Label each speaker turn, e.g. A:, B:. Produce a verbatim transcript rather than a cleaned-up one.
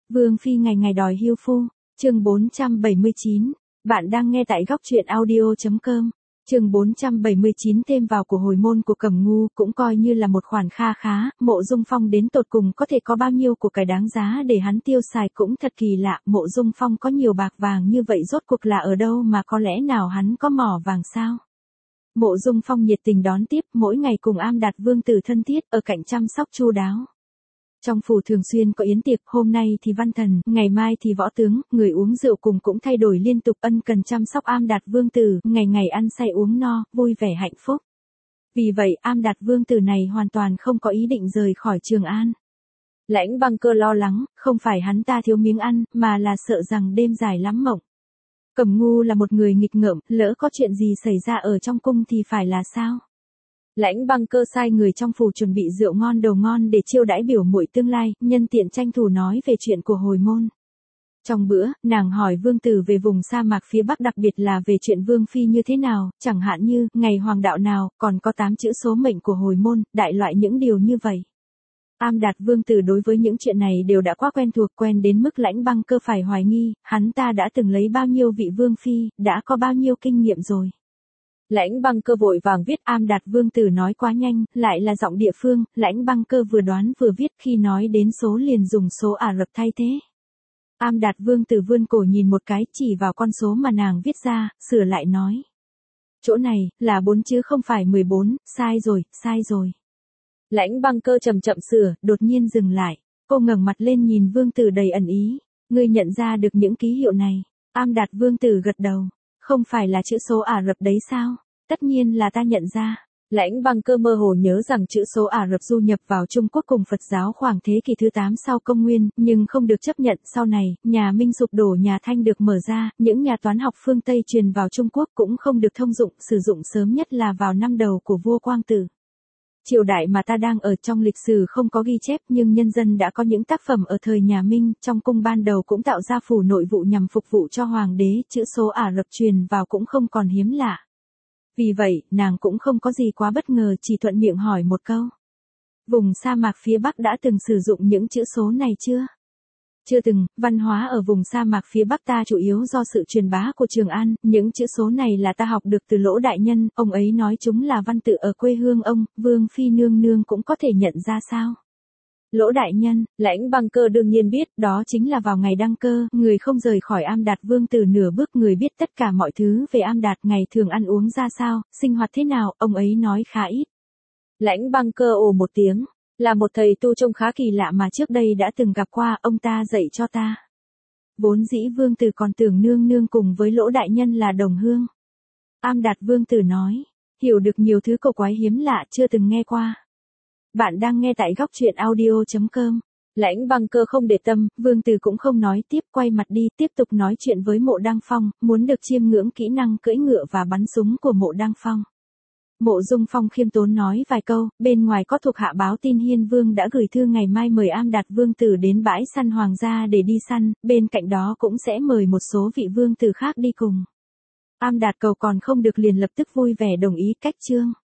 A: Vương phi ngày ngày đòi hưu phu, chương bốn trăm bảy mươi chín. Bạn đang nghe tại góc truyện audio chấm com. Chương bốn trăm bảy mươi chín thêm vào của hồi môn của Cẩm Ngu cũng coi như là một khoản kha khá, Mộ Dung Phong đến tột cùng có thể có bao nhiêu của cái đáng giá để hắn tiêu xài cũng thật kỳ lạ, Mộ Dung Phong có nhiều bạc vàng như vậy rốt cuộc là ở đâu mà có lẽ nào hắn có mỏ vàng sao? Mộ Dung Phong nhiệt tình đón tiếp, mỗi ngày cùng Am Đạt Vương tử thân thiết ở cạnh chăm sóc chu đáo. Trong phủ thường xuyên có yến tiệc, hôm nay thì văn thần, ngày mai thì võ tướng, người uống rượu cùng cũng thay đổi liên tục, ân cần chăm sóc Am Đạt Vương tử, ngày ngày ăn say uống no, vui vẻ hạnh phúc. Vì vậy, Am Đạt Vương tử này hoàn toàn không có ý định rời khỏi Trường An. Lãnh Băng Cơ lo lắng, không phải hắn ta thiếu miếng ăn, mà là sợ rằng đêm dài lắm mộng. Cẩm Ngu là một người nghịch ngợm, lỡ có chuyện gì xảy ra ở trong cung thì phải là sao? Lãnh Băng Cơ sai người trong phủ chuẩn bị rượu ngon đồ ngon để chiêu đãi biểu muội tương lai, nhân tiện tranh thủ nói về chuyện của hồi môn. Trong bữa, nàng hỏi vương tử về vùng sa mạc phía bắc, đặc biệt là về chuyện vương phi như thế nào, chẳng hạn như, ngày hoàng đạo nào, còn có tám chữ số mệnh của hồi môn, đại loại những điều như vậy. Am Đạt Vương tử đối với những chuyện này đều đã quá quen thuộc, quen đến mức Lãnh Băng Cơ phải hoài nghi, hắn ta đã từng lấy bao nhiêu vị vương phi, đã có bao nhiêu kinh nghiệm rồi. Lãnh Băng Cơ vội vàng viết, Am Đạt Vương tử nói quá nhanh, lại là giọng địa phương, Lãnh Băng Cơ vừa đoán vừa viết, khi nói đến số liền dùng số Ả Rập thay thế. Am Đạt Vương tử vươn cổ nhìn một cái, chỉ vào con số mà nàng viết ra, sửa lại nói. Chỗ này, là bốn chứ không phải mười bốn, sai rồi, sai rồi. Lãnh Băng Cơ chậm chậm sửa, đột nhiên dừng lại, cô ngẩng mặt lên nhìn Vương tử đầy ẩn ý, ngươi nhận ra được những ký hiệu này. Am Đạt Vương tử gật đầu. Không phải là chữ số Ả Rập đấy sao? Tất nhiên là ta nhận ra. Lãnh Băng Cơ mơ hồ nhớ rằng chữ số Ả Rập du nhập vào Trung Quốc cùng Phật giáo khoảng thế kỷ thứ tám sau công nguyên, nhưng không được chấp nhận. Sau này, nhà Minh sụp đổ, nhà Thanh được mở ra, những nhà toán học phương Tây truyền vào Trung Quốc cũng không được thông dụng, sử dụng sớm nhất là vào năm đầu của vua Quang Tử. Triều đại mà ta đang ở trong lịch sử không có ghi chép, nhưng nhân dân đã có những tác phẩm ở thời nhà Minh, trong cung ban đầu cũng tạo ra phủ nội vụ nhằm phục vụ cho hoàng đế, chữ số Ả Rập truyền vào cũng không còn hiếm lạ. Vì vậy, nàng cũng không có gì quá bất ngờ, chỉ thuận miệng hỏi một câu. Vùng sa mạc phía Bắc đã từng sử dụng những chữ số này chưa? Chưa từng, văn hóa ở vùng sa mạc phía Bắc ta chủ yếu do sự truyền bá của Trường An, những chữ số này là ta học được từ Lỗ đại nhân, ông ấy nói chúng là văn tự ở quê hương ông, Vương phi nương nương cũng có thể nhận ra sao? Lỗ đại nhân, Lãnh Băng Cơ đương nhiên biết, đó chính là vào ngày đăng cơ, người không rời khỏi Am Đạt Vương tử nửa bước, người biết tất cả mọi thứ về Am Đạt, ngày thường ăn uống ra sao, sinh hoạt thế nào, ông ấy nói khá ít. Lãnh Băng Cơ ồ một tiếng. Là một thầy tu trông khá kỳ lạ mà trước đây đã từng gặp qua, ông ta dạy cho ta. Vốn dĩ Vương tử còn tưởng nương nương cùng với Lỗ đại nhân là đồng hương. Am Đạt Vương tử nói, hiểu được nhiều thứ cổ quái hiếm lạ chưa từng nghe qua. Bạn đang nghe tại góc truyện audio chấm com. Lãnh Băng Cơ không để tâm, Vương tử cũng không nói tiếp, quay mặt đi, tiếp tục nói chuyện với Mộ Đăng Phong, muốn được chiêm ngưỡng kỹ năng cưỡi ngựa và bắn súng của Mộ Đăng Phong. Mộ Dung Phong khiêm tốn nói vài câu, bên ngoài có thuộc hạ báo tin Hiên Vương đã gửi thư ngày mai mời Am Đạt Vương tử đến bãi săn hoàng gia để đi săn, bên cạnh đó cũng sẽ mời một số vị vương tử khác đi cùng. Am Đạt cầu còn không được liền lập tức vui vẻ đồng ý, cách chương.